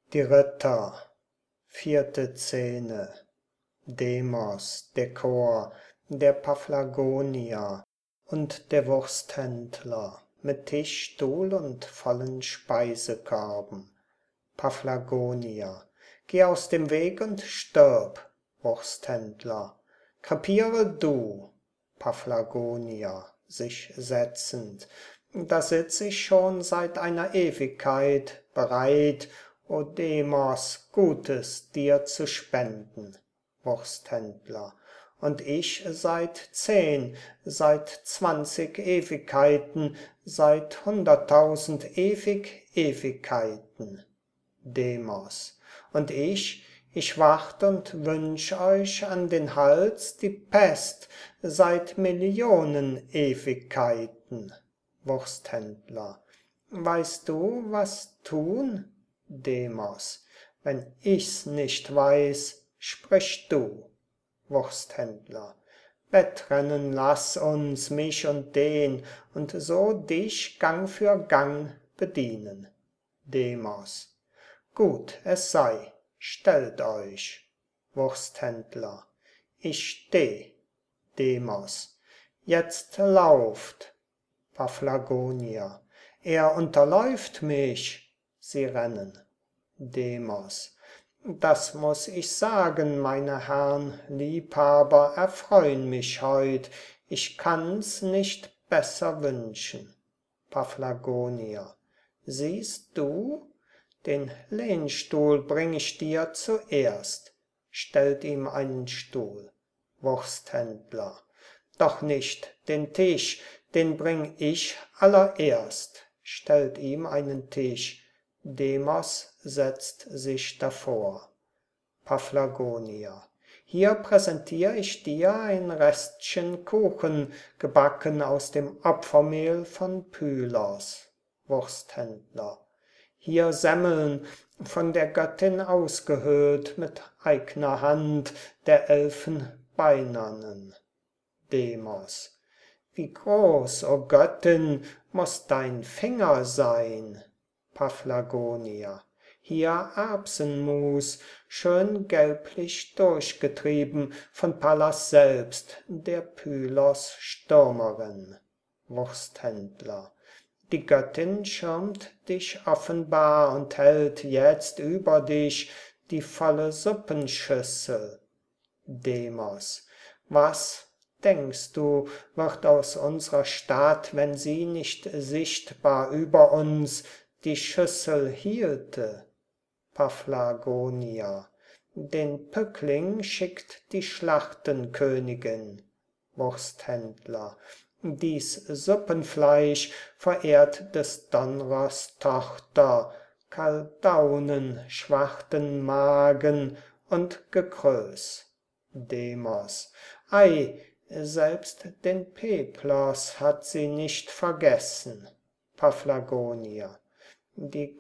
Die Ritter, vierte Szene. Demos, der Chor, der Paphlagonier und der Wursthändler mit Tisch, Stuhl und vollen Speisekörben. Paphlagonier: Geh aus dem Weg und stirb. Wursthändler: Krepiere du. Paphlagonier, sich setzend: Da sitz ich schon seit einer Ewigkeit, bereit, o Demos, Gutes dir zu spenden. Wursthändler: Und ich seit 10, seit 20 Ewigkeiten, seit 100.000 Ewigkeiten. Demos: Und ich wacht und wünsch euch an den Hals die Pest seit Millionen Ewigkeiten. Wursthändler: Weißt du, was tun? Demos: Wenn ich's nicht weiß, sprich du. Wursthändler: Wettrennen lass uns, mich und den, und so dich Gang für Gang bedienen. Demos: Gut, es sei, stellt euch. Wursthändler: Ich steh. Demos: Jetzt lauft. Paphlagonier: Er unterläuft mich. Sie rennen. Demos: Das muß ich sagen, meine Herrn Liebhaber erfreun mich heut, ich kann's nicht besser wünschen. Paphlagonier: Siehst du? Den Lehnstuhl bring ich dir zuerst. Stellt ihm einen Stuhl. Wursthändler: Doch nicht den Tisch, den bring ich allererst. Stellt ihm einen Tisch. Demos setzt sich davor. Paphlagonier: Hier präsentier ich dir ein Restchen Kuchen, gebacken aus dem Opfermehl von Pylos. Wursthändler: Hier Semmeln, von der Göttin ausgehöhlt mit eigner Hand der Elfenbeinernen. Demos: Wie groß, o Göttin, muß dein Finger sein? Paphlagonier: Hier Erbsenmus, schön gelblich durchgetrieben, von Pallas selbst, der Pylos Stürmerin. Wursthändler: Die Göttin schirmt dich offenbar und hält jetzt über dich die volle Suppenschüssel. Demos: Was, denkst du, wird aus unserer Stadt, wenn sie nicht sichtbar über uns die Schüssel hielte? Paphlagonier: Den Pückling schickt die Schlachtenkönigin. Wursthändler: Dies Suppenfleisch verehrt des Donrers Tochter, Kaldaunen, schwarten Magen und Gekrös. Demos: Ei, selbst den Peplos hat sie nicht vergessen. Paphlagonier: Die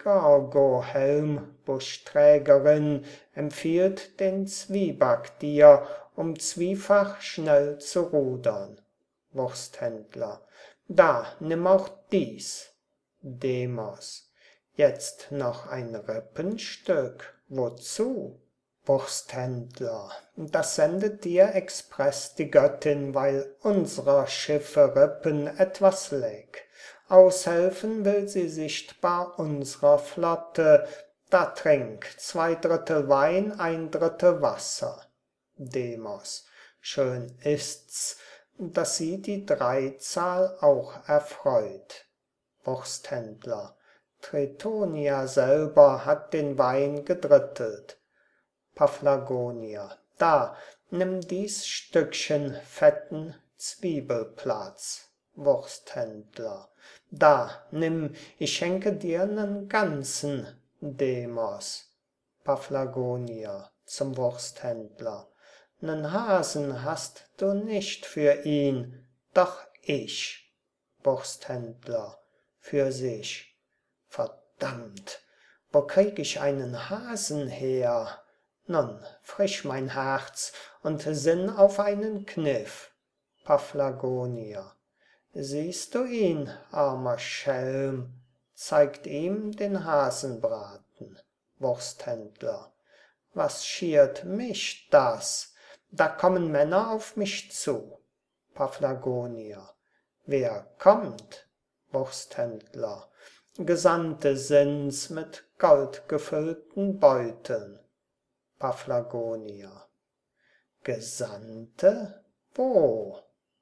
Gorgo-Helmbuschträgerin empfiehlt den Zwieback dir, um zwiefach schnell zu rudern. Wursthändler: Da, nimm auch dies. Demos: Jetzt noch ein Rippenstück, wozu? Wursthändler: Das sendet dir express die Göttin, weil unsrer Schiffe Rippen etwas leck. Aushelfen will sie sichtbar unsrer Flotte, da trink 2/3 Wein, 1/3 Wasser. Demos: Schön ist's, dass sie die Dreizahl auch erfreut. Wursthändler: Tritonia selber hat den Wein gedrittelt. Paphlagonier: Da, nimm dies Stückchen fetten Zwiebelplatz. Wursthändler: Da, nimm, ich schenke dir nen ganzen. Demos: Paphlagonier zum Wursthändler: Nen Hasen hast du nicht für ihn, doch ich. Wursthändler für sich: Verdammt, wo krieg ich einen Hasen her? Nun, frisch mein Herz und sinn auf einen Kniff. Paphlagonier: Siehst du ihn, armer Schelm? Zeigt ihm den Hasenbraten. Wursthändler. Was schiert mich das? Da kommen Männer auf mich zu. Paphlagonia. Wer kommt? Wursthändler. Gesandte sind's mit goldgefüllten Beuteln. Paphlagonia. Gesandte? Wo?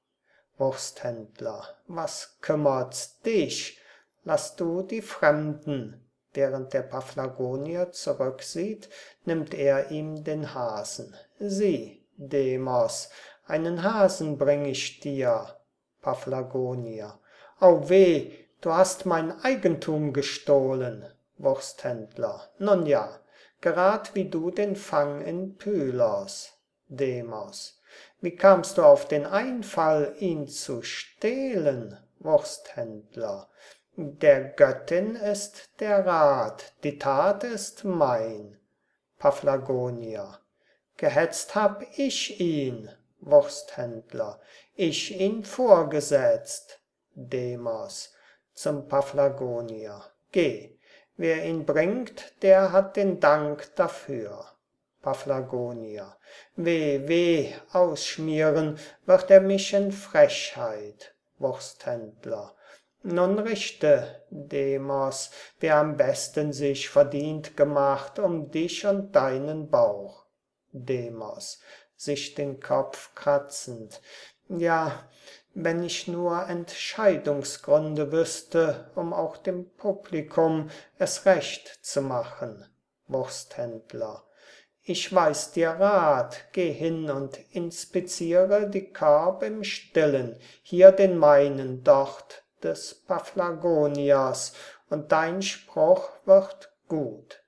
Wursthändler. Was kümmert's dich? Lass du die Fremden. Während der Paphlagonier zurücksieht, nimmt er ihm den Hasen. Sieh, Demos, einen Hasen bring ich dir. Paphlagonier. Au weh, du hast mein Eigentum gestohlen. Wursthändler. Nun ja, gerad wie du den Fang in Pylos. Demos. Wie kamst du auf den Einfall, ihn zu stehlen? Wursthändler. Der Göttin ist der Rat, die Tat ist mein. Paphlagonia. Gehetzt hab ich ihn. Wursthändler. Ich ihn vorgesetzt. Demos. Zum Paphlagonier. Geh, wer ihn bringt, der hat den Dank dafür. Paphlagonia. Weh, weh, ausschmieren wird er mich in Frechheit. Wursthändler. Nun richte, Demos, wer am besten sich verdient gemacht um dich und deinen Bauch. Demos, sich den Kopf kratzend. Ja, wenn ich nur Entscheidungsgründe wüsste, um auch dem Publikum es recht zu machen. Wursthändler. Ich weiß dir Rat, geh hin und inspiziere die Korb im Stillen, hier den meinen, dort des Paphlagonias, und dein Spruch wird gut.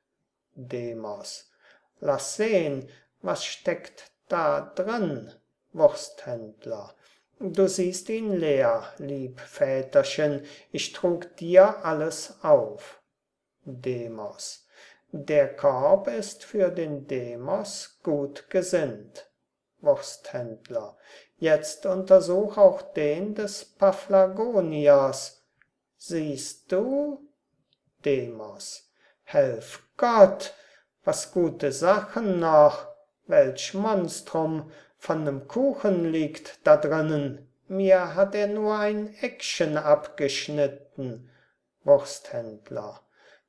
Demos. Lass sehn, was steckt da drin? Wursthändler. Du siehst ihn leer, lieb Väterchen, ich trug dir alles auf. Demos. Der Korb ist für den Demos gut gesinnt. Wursthändler. Jetzt untersuch auch den des Paphlagonias. Siehst du? Demos. Helf Gott, was gute Sachen noch. Welch Monstrum von nem Kuchen liegt da drinnen. Mir hat er nur ein Eckchen abgeschnitten. Wursthändler.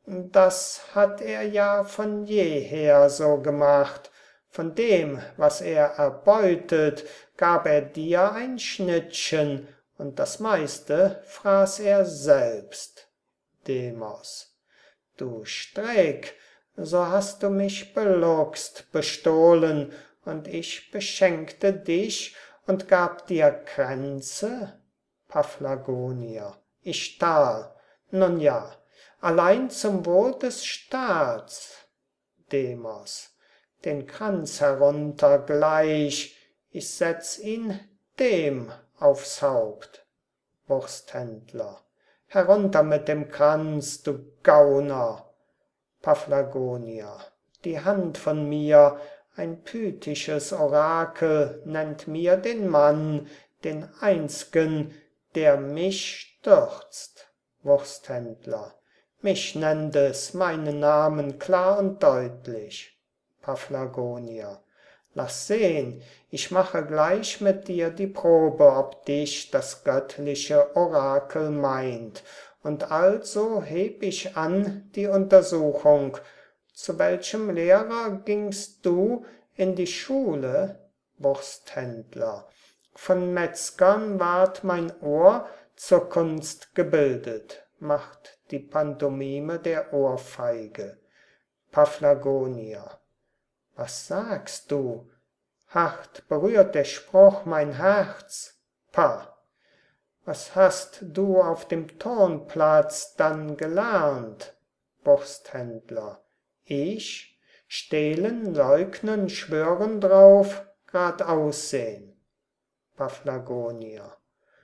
Das hat er ja von jeher so gemacht. Von dem, was er erbeutet, gab er dir ein Schnittchen, und das meiste fraß er selbst. Demos. Du Streck, so hast du mich beluchst, bestohlen, und ich beschenkte dich und gab dir Kränze? Paphlagonia. Ich stahl. Nun ja, allein zum Wohl des Staats. Demos. Den Kranz herunter gleich, ich setz ihn dem aufs Haupt. Wursthändler. Herunter mit dem Kranz, du Gauner. Paphlagonia. Die Hand von mir, ein pythisches Orakel, nennt mir den Mann, den einz'gen, der mich stürzt. Wursthändler. Mich nennt es, meinen Namen klar und deutlich. Paphlagonia. Lass sehn, ich mache gleich mit dir die Probe, ob dich das göttliche Orakel meint, und also heb ich an die Untersuchung. Zu welchem Lehrer gingst du in die Schule? Wursthändler. Von Metzgern ward mein Ohr zur Kunst gebildet, macht die Pantomime der Ohrfeige. Paphlagonia. Was sagst du? Hart berührt der Spruch mein Herz. Pah! Was hast du auf dem Turnplatz dann gelernt? Wursthändler. Ich? Stehlen, leugnen, schwören drauf, grad aussehn. Paphlagonia.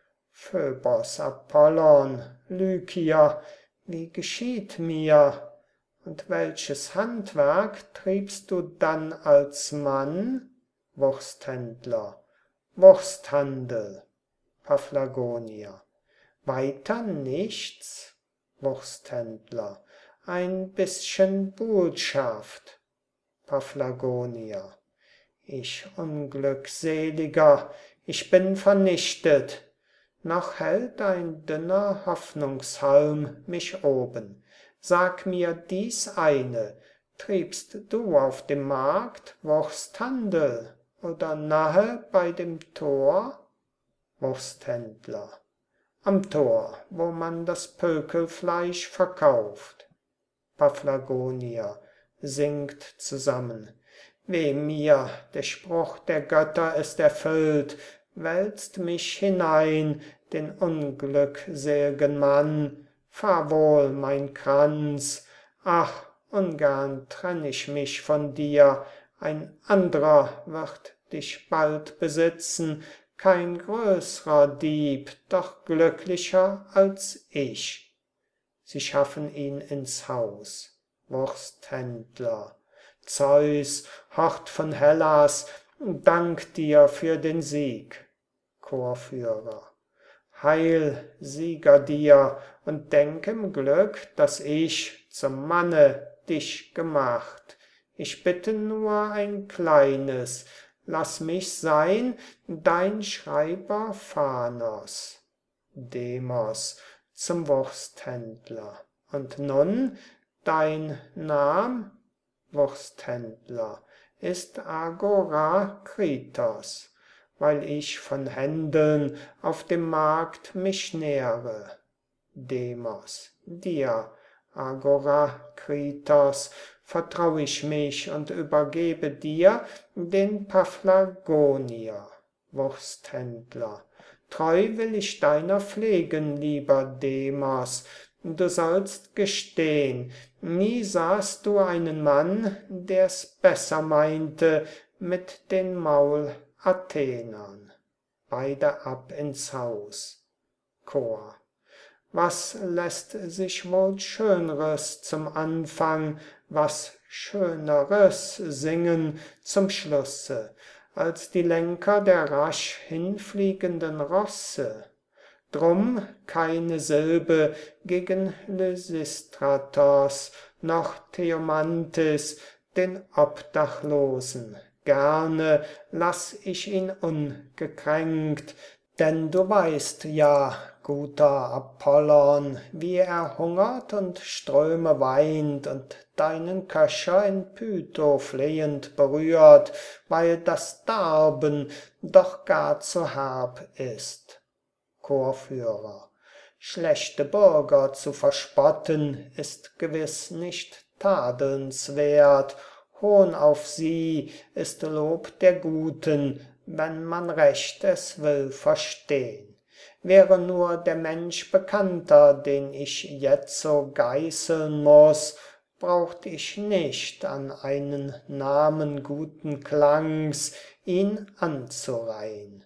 Phöbos, Apollon, Lykia, wie geschieht mir? Und welches Handwerk triebst du dann als Mann? Wursthändler. Wursthandel. Paphlagonia. Weiter nichts? Wursthändler. ein bisschen Buhlschaft. Paphlagonia: Ich Unglückseliger, ich bin vernichtet. Noch hält ein dünner Hoffnungshalm mich oben. Sag mir dies eine: Triebst du auf dem Markt Wursthandel oder nahe bei dem Tor? Wursthändler: Am Tor, wo man das Pökelfleisch verkauft. Paphlagonia sinkt zusammen. Weh mir, der Spruch der Götter ist erfüllt, wälzt mich hinein, den unglücksel'gen Mann. Fahr wohl, mein Kranz, ach, ungern trenn ich mich von dir, ein andrer wird dich bald besitzen, kein größrer Dieb, doch glücklicher als ich. Sie schaffen ihn ins Haus. Wursthändler: Zeus, Hort von Hellas, dank dir für den Sieg. Chorführer: Heil, Sieger dir, und denk im Glück, dass ich zum Manne dich gemacht. Ich bitte nur ein kleines, lass mich sein dein Schreiber Phanos. Demos zum Wursthändler: Und nun dein Nam? Wursthändler: Ist Agorakritos, weil ich von Händeln auf dem Markt mich nähre. Demos: Dir, Agorakritos, vertrau ich mich und übergebe dir den Paphlagonier. Wursthändler: Treu will ich deiner pflegen, lieber Demos. Du sollst gestehn, nie sahst du einen Mann, der's besser meinte mit den Maulathenern. Beide ab ins Haus. Chor: Was lässt sich wohl Schönres zum Anfang, was Schöneres singen zum Schlusse, als die Lenker der rasch hinfliegenden Rosse? Drum keine Silbe gegen Lysistratos, noch Theomanthes, den Obdachlosen. Gerne lass ich ihn ungekränkt, denn du weißt ja, guter Apollon, wie er hungert und Ströme weint und deinen Köcher in Pytho flehend berührt, weil das Darben doch gar zu herb ist. Chorführer: Schlechte Bürger zu verspotten, ist gewiss nicht tadelnswert. Hohn auf sie ist Lob der Guten, wenn man recht es will verstehn. Wäre nur der Mensch bekannter, den ich jetzo geißeln muß, braucht ich nicht an einen Namen guten Klangs ihn anzureihn.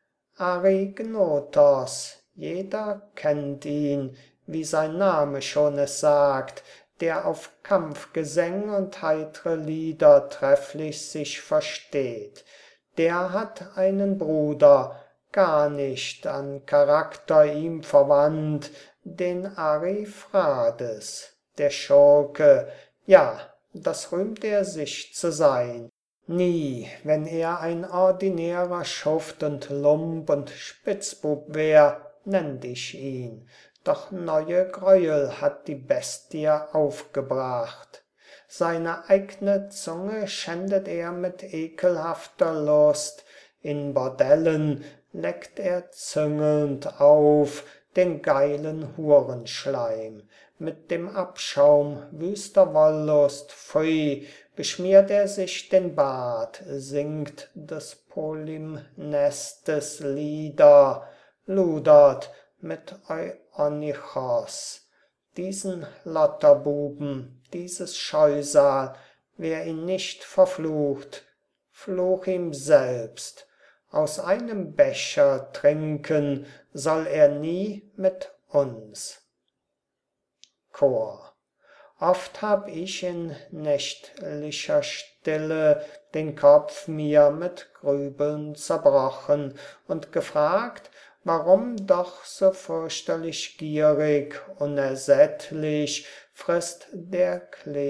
Arignotos, jeder kennt ihn, wie sein Name schon es sagt, der auf Kampfgesäng und heitre Lieder trefflich sich versteht. Der hat einen Bruder, gar nicht an Charakter ihm verwandt, den Ariphrades. Der Schurke, ja, das rühmt er sich zu sein. Nie, wenn er ein ordinärer Schuft und Lump und Spitzbub wär, nennt ich ihn. Doch neue Gräuel hat die Bestie aufgebracht. Seine eigne Zunge schändet er mit ekelhafter Lust. In Bordellen leckt er züngelnd auf den geilen Hurenschleim. Mit dem Abschaum wüster Wollust, pfui, beschmiert er sich den Bart, singt des Polymnestes Lieder, ludert mit Euonychos. Diesen Lotterbuben, dieses Scheusal, wer ihn nicht verflucht, fluch ihm selbst. Aus einem Becher trinken soll er nie mit uns. Chor: Oft hab ich in nächtlicher Stille den Kopf mir mit Grübeln zerbrochen und gefragt, warum doch so fürchterlich gierig, unersättlich, frisst der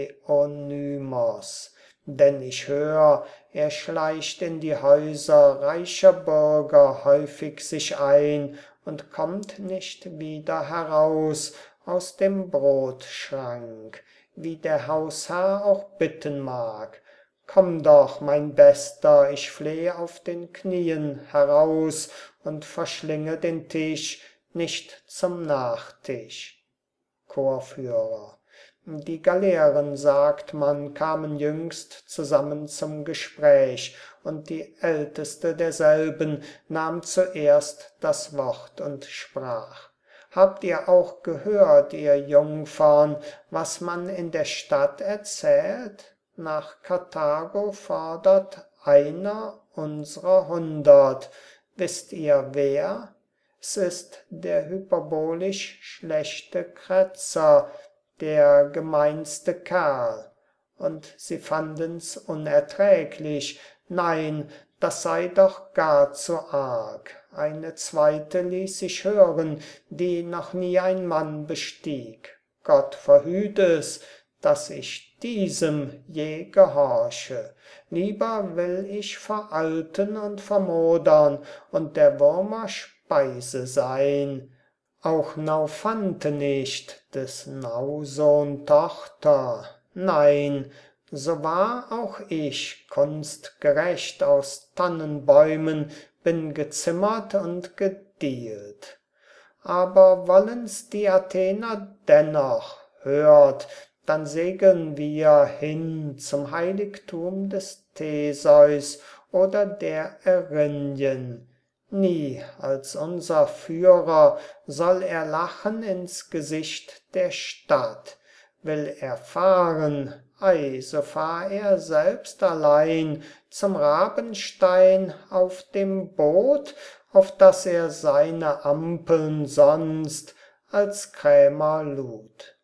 Kleonymos. Denn ich hör, er schleicht in die Häuser reicher Bürger häufig sich ein und kommt nicht wieder heraus aus dem Brotschrank, wie der Hausherr auch bitten mag. Komm doch, mein Bester, ich fleh auf den Knien heraus und verschlinge den Tisch nicht zum Nachtisch. Chorführer. Die Galeeren, sagt man, kamen jüngst zusammen zum Gespräch, und die älteste derselben nahm zuerst das Wort und sprach: Habt ihr auch gehört, ihr Jungfern, was man in der Stadt erzählt? Nach Karthago fordert einer unserer 100. Wisst ihr wer? Es ist der hyperbolisch schlechte Kretzer, der gemeinste Kerl. Und sie fanden's unerträglich. Nein, das sei doch gar zu arg. Eine zweite ließ sich hören, die noch nie ein Mann bestieg. Gott verhüt es, dass ich diesem je gehorche. Lieber will ich veralten und vermodern und der Würmer Speise sein. Auch Naufante nicht, des Nausohn Tochter. Nein, so wahr auch ich, kunstgerecht aus Tannenbäumen, bin gezimmert und gedielt. Aber wollen's die Athener dennoch, hört, dann segeln wir hin zum Heiligtum des Theseus oder der Erinyen. Nie als unser Führer soll er lachen ins Gesicht der Stadt. Will er fahren, ei, so fahr er selbst allein zum Rabenstein auf dem Boot, auf das er seine Ampeln sonst als Krämer lud.